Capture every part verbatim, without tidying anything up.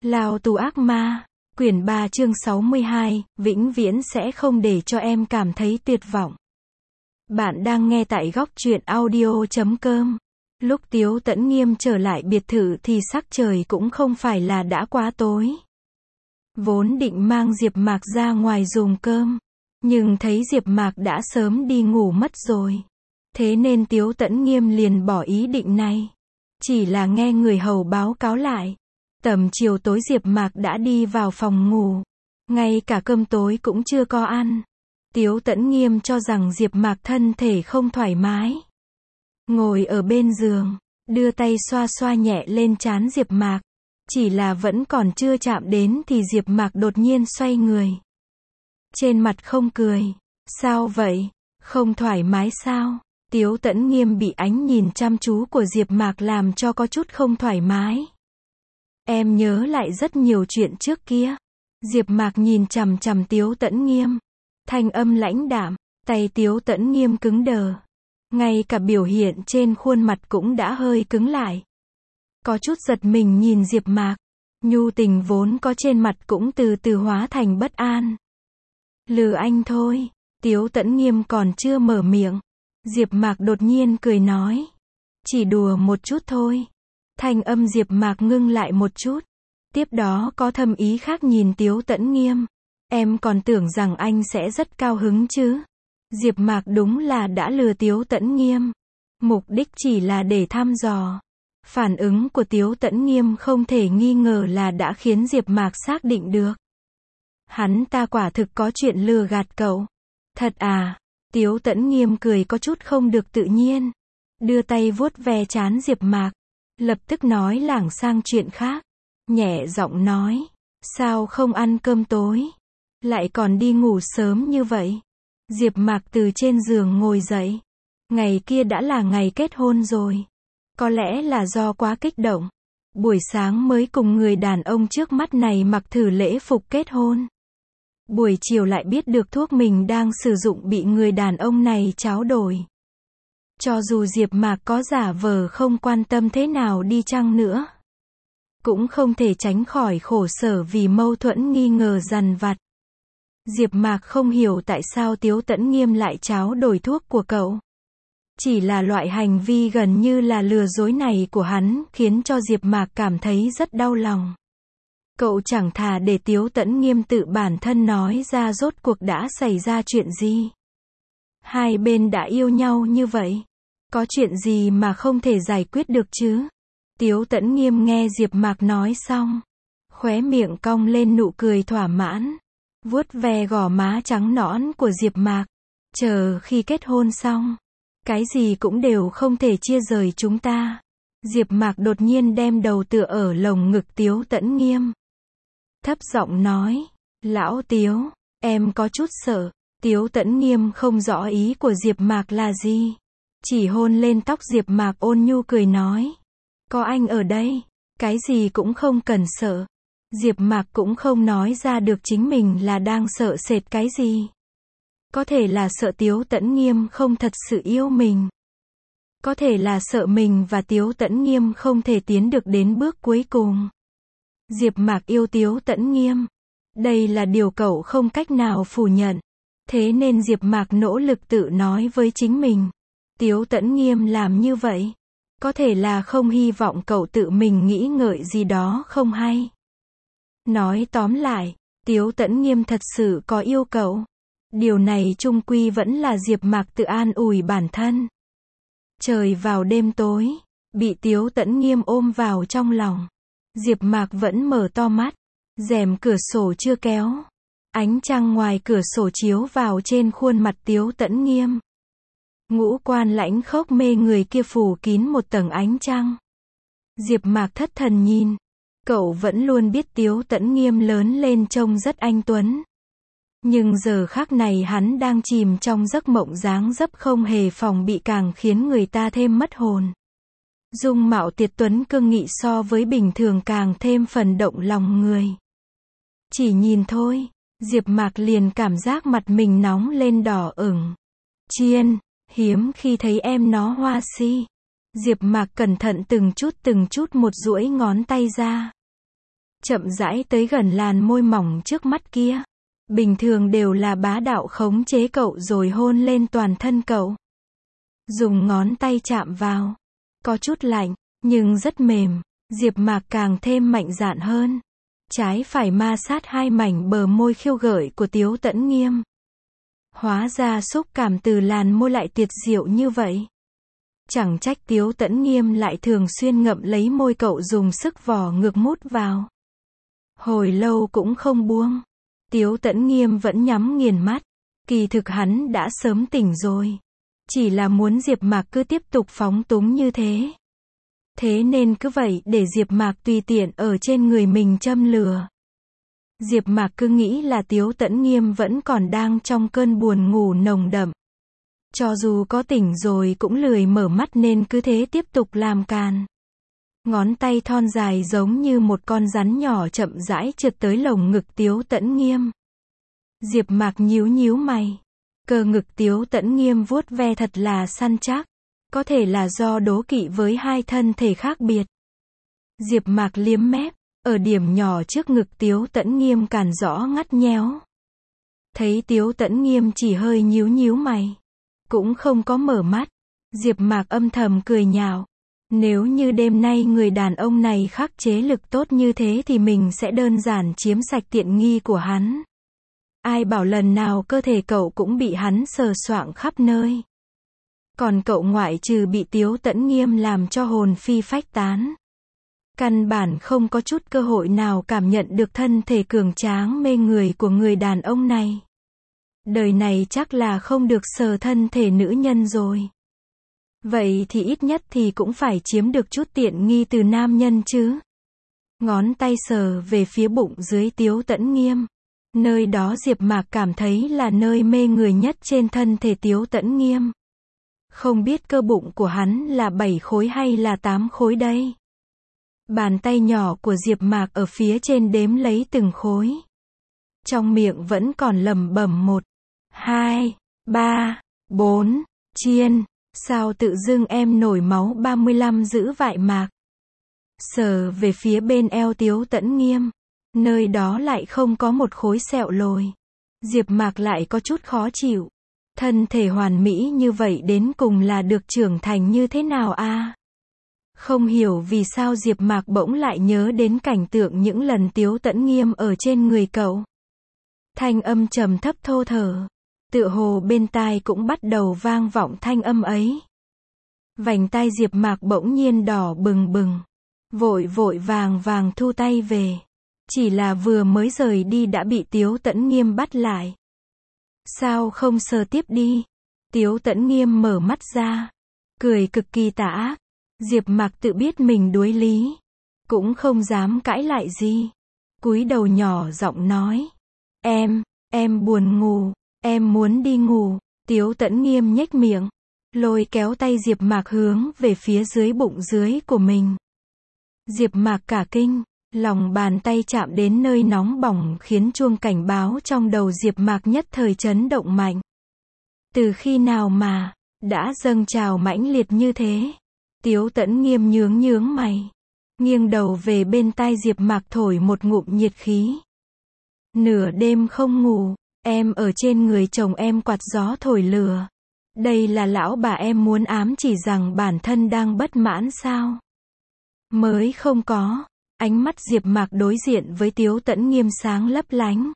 Lao tù ác ma, quyển ba chương sáu mươi hai, vĩnh viễn sẽ không để cho em cảm thấy tuyệt vọng. Bạn đang nghe tại góc truyện audio chấm com. Lúc Tiếu Tẫn Nghiêm trở lại biệt thự thì sắc trời cũng không phải là đã quá tối. Vốn định mang Diệp Mạc ra ngoài dùng cơm, nhưng thấy Diệp Mạc đã sớm đi ngủ mất rồi. Thế nên Tiếu Tẫn Nghiêm liền bỏ ý định này. Chỉ là nghe người hầu báo cáo lại. Tầm chiều tối Diệp Mạc đã đi vào phòng ngủ. Ngay cả cơm tối cũng chưa có ăn. Tiếu Tẫn Nghiêm cho rằng Diệp Mạc thân thể không thoải mái. Ngồi ở bên giường, đưa tay xoa xoa nhẹ lên trán Diệp Mạc. Chỉ là vẫn còn chưa chạm đến thì Diệp Mạc đột nhiên xoay người. Trên mặt không cười. Sao vậy? Không thoải mái sao? Tiếu Tẫn Nghiêm bị ánh nhìn chăm chú của Diệp Mạc làm cho có chút không thoải mái. Em nhớ lại rất nhiều chuyện trước kia. Diệp Mạc nhìn chằm chằm Tiếu Tẫn Nghiêm. Thanh âm lãnh đạm, tay Tiếu Tẫn Nghiêm cứng đờ. Ngay cả biểu hiện trên khuôn mặt cũng đã hơi cứng lại. Có chút giật mình nhìn Diệp Mạc. Nhu tình vốn có trên mặt cũng từ từ hóa thành bất an. Lừa anh thôi. Tiếu Tẫn Nghiêm còn chưa mở miệng. Diệp Mạc đột nhiên cười nói. Chỉ đùa một chút thôi. Thanh âm Diệp Mạc ngưng lại một chút. Tiếp đó có thâm ý khác nhìn Tiếu Tẫn Nghiêm. Em còn tưởng rằng anh sẽ rất cao hứng chứ. Diệp Mạc đúng là đã lừa Tiếu Tẫn Nghiêm. Mục đích chỉ là để thăm dò. Phản ứng của Tiếu Tẫn Nghiêm không thể nghi ngờ là đã khiến Diệp Mạc xác định được. Hắn ta quả thực có chuyện lừa gạt cậu. Thật à? Tiếu Tẫn Nghiêm cười có chút không được tự nhiên. Đưa tay vuốt ve trán Diệp Mạc. Lập tức nói lảng sang chuyện khác. Nhẹ giọng nói. Sao không ăn cơm tối? Lại còn đi ngủ sớm như vậy? Diệp Mạc từ trên giường ngồi dậy. Ngày kia đã là ngày kết hôn rồi. Có lẽ là do quá kích động. Buổi sáng mới cùng người đàn ông trước mắt này mặc thử lễ phục kết hôn. Buổi chiều lại biết được thuốc mình đang sử dụng bị người đàn ông này tráo đổi. Cho dù Diệp Mạc có giả vờ không quan tâm thế nào đi chăng nữa, cũng không thể tránh khỏi khổ sở vì mâu thuẫn nghi ngờ dằn vặt. Diệp Mạc không hiểu tại sao Tiếu Tẫn Nghiêm lại tráo đổi thuốc của cậu. Chỉ là loại hành vi gần như là lừa dối này của hắn khiến cho Diệp Mạc cảm thấy rất đau lòng. Cậu chẳng thà để Tiếu Tẫn Nghiêm tự bản thân nói ra rốt cuộc đã xảy ra chuyện gì. Hai bên đã yêu nhau như vậy. Có chuyện gì mà không thể giải quyết được chứ? Tiếu Tẫn Nghiêm nghe Diệp Mạc nói xong. Khóe miệng cong lên nụ cười thỏa mãn. Vuốt ve gò má trắng nõn của Diệp Mạc. Chờ khi kết hôn xong. Cái gì cũng đều không thể chia rời chúng ta. Diệp Mạc đột nhiên đem đầu tựa ở lồng ngực Tiếu Tẫn Nghiêm. Thấp giọng nói. Lão Tiếu, em có chút sợ. Tiếu Tẫn Nghiêm không rõ ý của Diệp Mạc là gì. Chỉ hôn lên tóc Diệp Mạc ôn nhu cười nói. Có anh ở đây, cái gì cũng không cần sợ. Diệp Mạc cũng không nói ra được chính mình là đang sợ sệt cái gì. Có thể là sợ Tiếu Tẫn Nghiêm không thật sự yêu mình. Có thể là sợ mình và Tiếu Tẫn Nghiêm không thể tiến được đến bước cuối cùng. Diệp Mạc yêu Tiếu Tẫn Nghiêm. Đây là điều cậu không cách nào phủ nhận. Thế nên Diệp Mạc nỗ lực tự nói với chính mình. Tiếu Tẫn Nghiêm làm như vậy. Có thể là không hy vọng cậu tự mình nghĩ ngợi gì đó không hay. Nói tóm lại, Tiếu Tẫn Nghiêm thật sự có yêu cậu. Điều này chung quy vẫn là Diệp Mạc tự an ủi bản thân. Trời vào đêm tối, bị Tiếu Tẫn Nghiêm ôm vào trong lòng. Diệp Mạc vẫn mở to mắt. Rèm cửa sổ chưa kéo. Ánh trăng ngoài cửa sổ chiếu vào trên khuôn mặt Tiếu Tẫn Nghiêm. Ngũ quan lãnh khốc mê người kia phủ kín một tầng ánh trăng. Diệp Mạc thất thần nhìn. Cậu vẫn luôn biết Tiếu Tẫn Nghiêm lớn lên trông rất anh tuấn. Nhưng giờ khắc này hắn đang chìm trong giấc mộng dáng dấp không hề phòng bị càng khiến người ta thêm mất hồn. Dung mạo tuyệt tuấn cương nghị so với bình thường càng thêm phần động lòng người. Chỉ nhìn thôi, Diệp Mạc liền cảm giác mặt mình nóng lên đỏ ửng. Chiên, hiếm khi thấy em nó hoa si. Diệp Mạc cẩn thận từng chút từng chút một duỗi ngón tay ra. chậm rãi tới gần làn môi mỏng trước mắt kia. Bình thường đều là bá đạo khống chế cậu rồi hôn lên toàn thân cậu. Dùng ngón tay chạm vào. Có chút lạnh, nhưng rất mềm. Diệp Mạc càng thêm mạnh dạn hơn. Trái phải ma sát hai mảnh bờ môi khiêu gợi của Tiếu Tẫn Nghiêm. Hóa ra xúc cảm từ làn môi lại tuyệt diệu như vậy. Chẳng trách Tiếu Tẫn Nghiêm lại thường xuyên ngậm lấy môi cậu dùng sức vò ngược mút vào. Hồi lâu cũng không buông. Tiếu Tẫn Nghiêm vẫn nhắm nghiền mắt. Kỳ thực hắn đã sớm tỉnh rồi. Chỉ là muốn Diệp Mạc cứ tiếp tục phóng túng như thế. Thế nên cứ vậy để Diệp Mạc tùy tiện ở trên người mình châm lửa. Diệp Mạc cứ nghĩ là Tiếu Tẫn Nghiêm vẫn còn đang trong cơn buồn ngủ nồng đậm. Cho dù có tỉnh rồi cũng lười mở mắt nên cứ thế tiếp tục làm càn. Ngón tay thon dài giống như một con rắn nhỏ chậm rãi trượt tới lồng ngực Tiếu Tẫn Nghiêm. Diệp Mạc nhíu nhíu mày. Cơ ngực Tiếu Tẫn Nghiêm vuốt ve thật là săn chắc. Có thể là do đố kỵ với hai thân thể khác biệt. Diệp Mạc liếm mép, ở điểm nhỏ trước ngực Tiếu Tẫn Nghiêm càn rõ ngắt nhéo. Thấy Tiếu Tẫn Nghiêm chỉ hơi nhíu nhíu mày, cũng không có mở mắt. Diệp Mạc âm thầm cười nhạo. Nếu như đêm nay người đàn ông này khắc chế lực tốt như thế thì mình sẽ đơn giản chiếm sạch tiện nghi của hắn. Ai bảo lần nào cơ thể cậu cũng bị hắn sờ soạng khắp nơi. Còn cậu ngoại trừ bị Tiếu Tẫn Nghiêm làm cho hồn phi phách tán. Căn bản không có chút cơ hội nào cảm nhận được thân thể cường tráng mê người của người đàn ông này. Đời này chắc là không được sờ thân thể nữ nhân rồi. Vậy thì ít nhất thì cũng phải chiếm được chút tiện nghi từ nam nhân chứ. Ngón tay sờ về phía bụng dưới Tiếu Tẫn Nghiêm. Nơi đó Diệp Mạc cảm thấy là nơi mê người nhất trên thân thể Tiếu Tẫn Nghiêm. Không biết cơ bụng của hắn là bảy khối hay là tám khối đây. Bàn tay nhỏ của Diệp Mạc ở phía trên đếm lấy từng khối. Trong miệng vẫn còn lẩm bẩm một, hai, ba, bốn, chiên, sao tự dưng em nổi máu ba mươi lăm giữ vại mạc. Sờ về phía bên eo Tiếu Tẫn Nghiêm. Nơi đó lại không có một khối sẹo lồi. Diệp Mạc lại có chút khó chịu. Thân thể hoàn mỹ như vậy đến cùng là được trưởng thành như thế nào a? À? Không hiểu vì sao Diệp Mạc bỗng lại nhớ đến cảnh tượng những lần Tiếu Tẫn Nghiêm ở trên người cậu. Thanh âm trầm thấp thô thở. Tựa hồ bên tai cũng bắt đầu vang vọng thanh âm ấy. Vành tai Diệp Mạc bỗng nhiên đỏ bừng bừng. Vội vội vàng vàng thu tay về. Chỉ là vừa mới rời đi đã bị Tiếu Tẫn Nghiêm bắt lại. Sao không sờ tiếp đi? Tiếu Tẫn Nghiêm mở mắt ra. Cười cực kỳ tà ác. Diệp Mạc tự biết mình đuối lý. Cũng không dám cãi lại gì. Cúi đầu nhỏ giọng nói. Em, em buồn ngủ. Em muốn đi ngủ. Tiếu Tẫn Nghiêm nhếch miệng. Lôi kéo tay Diệp Mạc hướng về phía dưới bụng dưới của mình. Diệp Mạc cả kinh. Lòng bàn tay chạm đến nơi nóng bỏng khiến chuông cảnh báo trong đầu Diệp Mạc nhất thời chấn động mạnh. Từ khi nào mà đã dâng trào mãnh liệt như thế? Tiếu Tẫn Nghiêm nhướng nhướng mày, nghiêng đầu về bên tai Diệp Mạc thổi một ngụm nhiệt khí. Nửa đêm không ngủ, em ở trên người chồng em quạt gió thổi lửa. Đây là lão bà em muốn ám chỉ rằng bản thân đang bất mãn sao? Mới không có. Ánh mắt Diệp Mạc đối diện với Tiếu Tẫn Nghiêm sáng lấp lánh.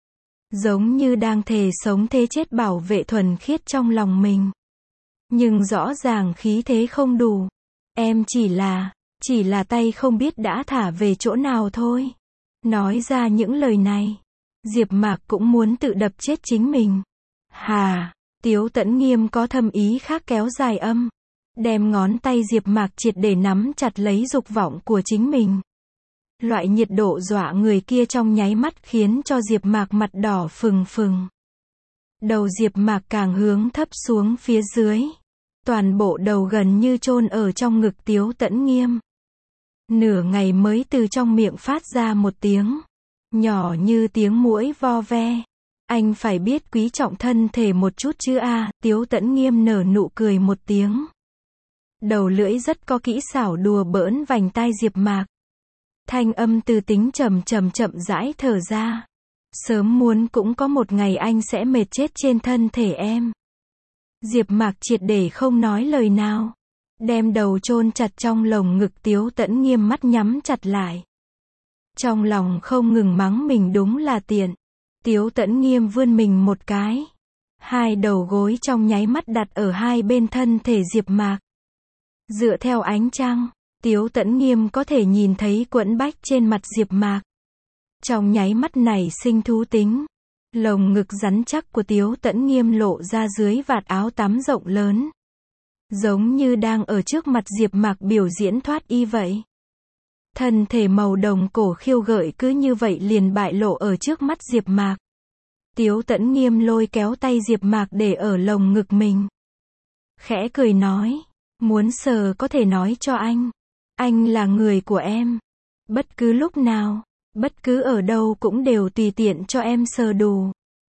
Giống như đang thề sống thế chết bảo vệ thuần khiết trong lòng mình. Nhưng rõ ràng khí thế không đủ. Em chỉ là, chỉ là tay không biết đã thả về chỗ nào thôi. Nói ra những lời này, Diệp Mạc cũng muốn tự đập chết chính mình. Hà, Tiếu Tẫn Nghiêm có thâm ý khác kéo dài âm. Đem ngón tay Diệp Mạc triệt để nắm chặt lấy dục vọng của chính mình. Loại nhiệt độ dọa người kia trong nháy mắt khiến cho Diệp Mạc mặt đỏ phừng phừng. Đầu Diệp Mạc càng hướng thấp xuống phía dưới. Toàn bộ đầu gần như chôn ở trong ngực Tiếu Tẫn Nghiêm. Nửa ngày mới từ trong miệng phát ra một tiếng nhỏ như tiếng muỗi vo ve. Anh phải biết quý trọng thân thể một chút chứ a. À, Tiếu Tẫn Nghiêm nở nụ cười một tiếng. Đầu lưỡi rất có kỹ xảo đùa bỡn vành tai Diệp Mạc. Thanh âm từ tính trầm trầm chậm rãi thở ra. Sớm muốn cũng có một ngày anh sẽ mệt chết trên thân thể em. Diệp Mạc triệt để không nói lời nào. Đem đầu chôn chặt trong lồng ngực Tiếu Tẫn Nghiêm, mắt nhắm chặt lại. Trong lòng không ngừng mắng mình đúng là tiện. Tiếu Tẫn Nghiêm vươn mình một cái. Hai đầu gối trong nháy mắt đặt ở hai bên thân thể Diệp Mạc. Dựa theo ánh trăng, Tiếu Tẫn Nghiêm có thể nhìn thấy quẫn bách trên mặt Diệp Mạc. Trong nháy mắt này sinh thú tính. Lồng ngực rắn chắc của Tiếu Tẫn Nghiêm lộ ra dưới vạt áo tắm rộng lớn. Giống như đang ở trước mặt Diệp Mạc biểu diễn thoát y vậy. Thân thể màu đồng cổ khiêu gợi cứ như vậy liền bại lộ ở trước mắt Diệp Mạc. Tiếu Tẫn Nghiêm lôi kéo tay Diệp Mạc để ở lồng ngực mình. Khẽ cười nói, muốn sờ có thể nói cho anh. Anh là người của em. Bất cứ lúc nào, bất cứ ở đâu cũng đều tùy tiện cho em sờ đủ.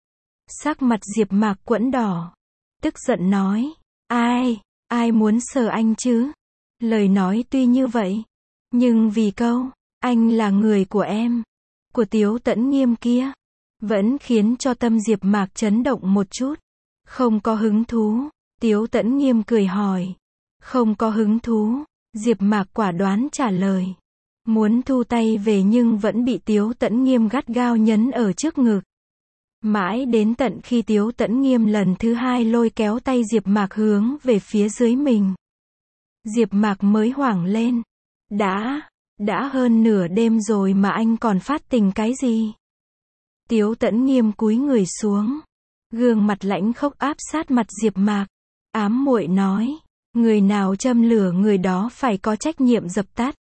Sắc mặt Diệp Mạc quẫn đỏ. Tức giận nói, ai, ai muốn sờ anh chứ? Lời nói tuy như vậy, nhưng vì câu, anh là người của em, của Tiếu Tẫn Nghiêm kia, vẫn khiến cho tâm Diệp Mạc chấn động một chút. Không có hứng thú. Tiếu Tẫn Nghiêm cười hỏi. Không có hứng thú. Diệp Mạc quả đoán trả lời. Muốn thu tay về nhưng vẫn bị Tiếu Tẫn Nghiêm gắt gao nhấn ở trước ngực. Mãi đến tận khi Tiếu Tẫn Nghiêm lần thứ hai lôi kéo tay Diệp Mạc hướng về phía dưới mình. Diệp Mạc mới hoảng lên. Đã, đã hơn nửa đêm rồi mà anh còn phát tình cái gì? Tiếu Tẫn Nghiêm cúi người xuống. Gương mặt lãnh khốc áp sát mặt Diệp Mạc. Ám muội nói. Người nào châm lửa người đó phải có trách nhiệm dập tắt.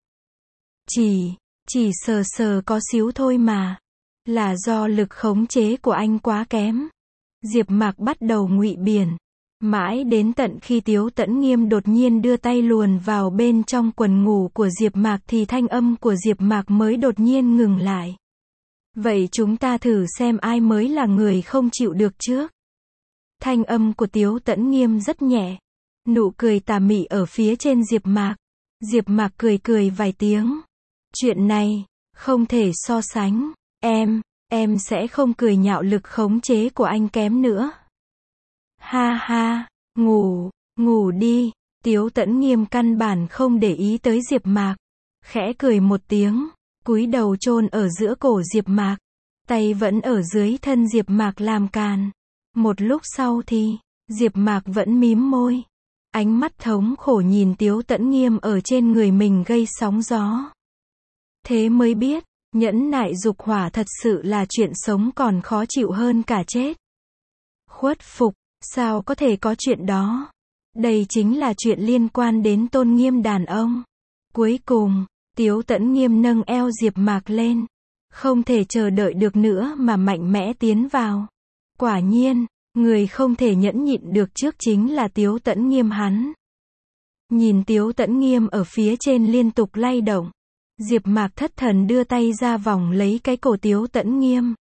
Chỉ, chỉ sờ sờ có xíu thôi mà. Là do lực khống chế của anh quá kém. Diệp Mạc bắt đầu ngụy biện. Mãi đến tận khi Tiếu Tẫn Nghiêm đột nhiên đưa tay luồn vào bên trong quần ngủ của Diệp Mạc thì thanh âm của Diệp Mạc mới đột nhiên ngừng lại. Vậy chúng ta thử xem ai mới là người không chịu được trước. Thanh âm của Tiếu Tẫn Nghiêm rất nhẹ. Nụ cười tà mị ở phía trên Diệp Mạc. Diệp Mạc cười cười vài tiếng. Chuyện này, không thể so sánh. Em, em sẽ không cười nhạo lực khống chế của anh kém nữa. Ha ha, ngủ, ngủ đi. Tiếu Tẫn Nghiêm căn bản không để ý tới Diệp Mạc. Khẽ cười một tiếng, cúi đầu chôn ở giữa cổ Diệp Mạc. Tay vẫn ở dưới thân Diệp Mạc làm càn. Một lúc sau thì, Diệp Mạc vẫn mím môi. Ánh mắt thống khổ nhìn Tiếu Tẫn Nghiêm ở trên người mình gây sóng gió. Thế mới biết, nhẫn nại dục hỏa thật sự là chuyện sống còn khó chịu hơn cả chết. Khuất phục, sao có thể có chuyện đó? Đây chính là chuyện liên quan đến tôn nghiêm đàn ông. Cuối cùng, Tiếu Tẫn Nghiêm nâng eo Diệp Mạc lên. Không thể chờ đợi được nữa mà mạnh mẽ tiến vào. Quả nhiên, người không thể nhẫn nhịn được trước chính là Tiếu Tẫn Nghiêm hắn. Nhìn Tiếu Tẫn Nghiêm ở phía trên liên tục lay động. Diệp Mạc thất thần đưa tay ra vòng lấy cái cổ Tiếu Tẫn Nghiêm.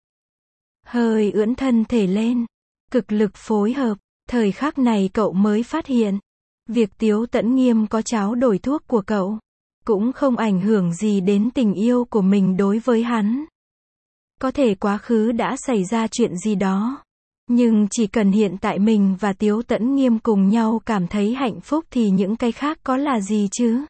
Hơi ưỡn thân thể lên. Cực lực phối hợp. Thời khắc này cậu mới phát hiện. Việc Tiếu Tẫn Nghiêm có tráo đổi thuốc của cậu. Cũng không ảnh hưởng gì đến tình yêu của mình đối với hắn. Có thể quá khứ đã xảy ra chuyện gì đó. Nhưng chỉ cần hiện tại mình và Tiếu Tẫn Nghiêm cùng nhau cảm thấy hạnh phúc thì những cái khác có là gì chứ?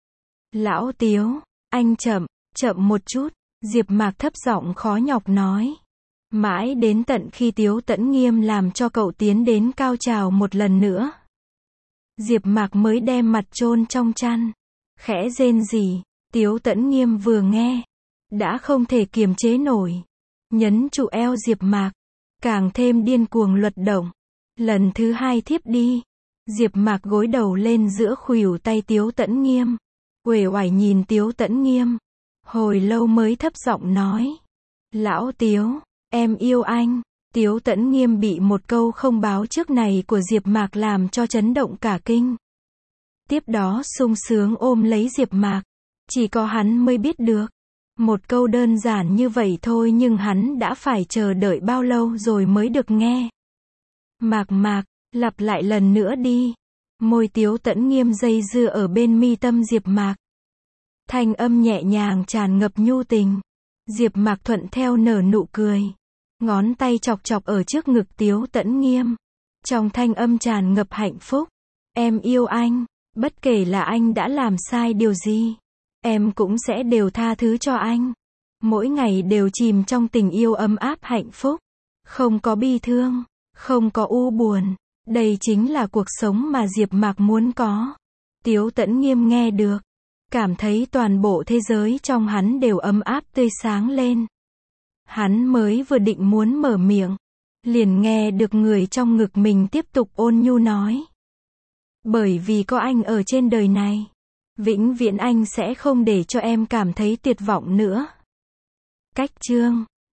Lão Tiếu, anh chậm, chậm một chút, Diệp Mạc thấp giọng khó nhọc nói. Mãi đến tận khi Tiếu Tẫn Nghiêm làm cho cậu tiến đến cao trào một lần nữa. Diệp Mạc mới đem mặt chôn trong chăn. Khẽ rên rỉ, Tiếu Tẫn Nghiêm vừa nghe. Đã không thể kiềm chế nổi. Nhấn trụ eo Diệp Mạc. Càng thêm điên cuồng luật động. Lần thứ hai thiếp đi. Diệp Mạc gối đầu lên giữa khuỷu tay Tiếu Tẫn Nghiêm. Uể oải nhìn Tiếu Tẫn Nghiêm. Hồi lâu mới thấp giọng nói. Lão Tiếu, em yêu anh. Tiếu Tẫn Nghiêm bị một câu không báo trước này của Diệp Mạc làm cho chấn động cả kinh. Tiếp đó sung sướng ôm lấy Diệp Mạc. Chỉ có hắn mới biết được. Một câu đơn giản như vậy thôi nhưng hắn đã phải chờ đợi bao lâu rồi mới được nghe. Mạc Mạc, lặp lại lần nữa đi. Môi Tiếu Tẫn Nghiêm dây dưa ở bên mi tâm Diệp Mạc. Thanh âm nhẹ nhàng tràn ngập nhu tình. Diệp Mạc thuận theo nở nụ cười. Ngón tay chọc chọc ở trước ngực Tiếu Tẫn Nghiêm. Trong thanh âm tràn ngập hạnh phúc. Em yêu anh. Bất kể là anh đã làm sai điều gì, em cũng sẽ đều tha thứ cho anh. Mỗi ngày đều chìm trong tình yêu ấm áp hạnh phúc. Không có bi thương, không có u buồn. Đây chính là cuộc sống mà Diệp Mạc muốn có. Tiếu Tẫn Nghiêm nghe được, cảm thấy toàn bộ thế giới trong hắn đều ấm áp tươi sáng lên. Hắn mới vừa định muốn mở miệng, liền nghe được người trong ngực mình tiếp tục ôn nhu nói. Bởi vì có anh ở trên đời này, vĩnh viễn anh sẽ không để cho em cảm thấy tuyệt vọng nữa. Cách chương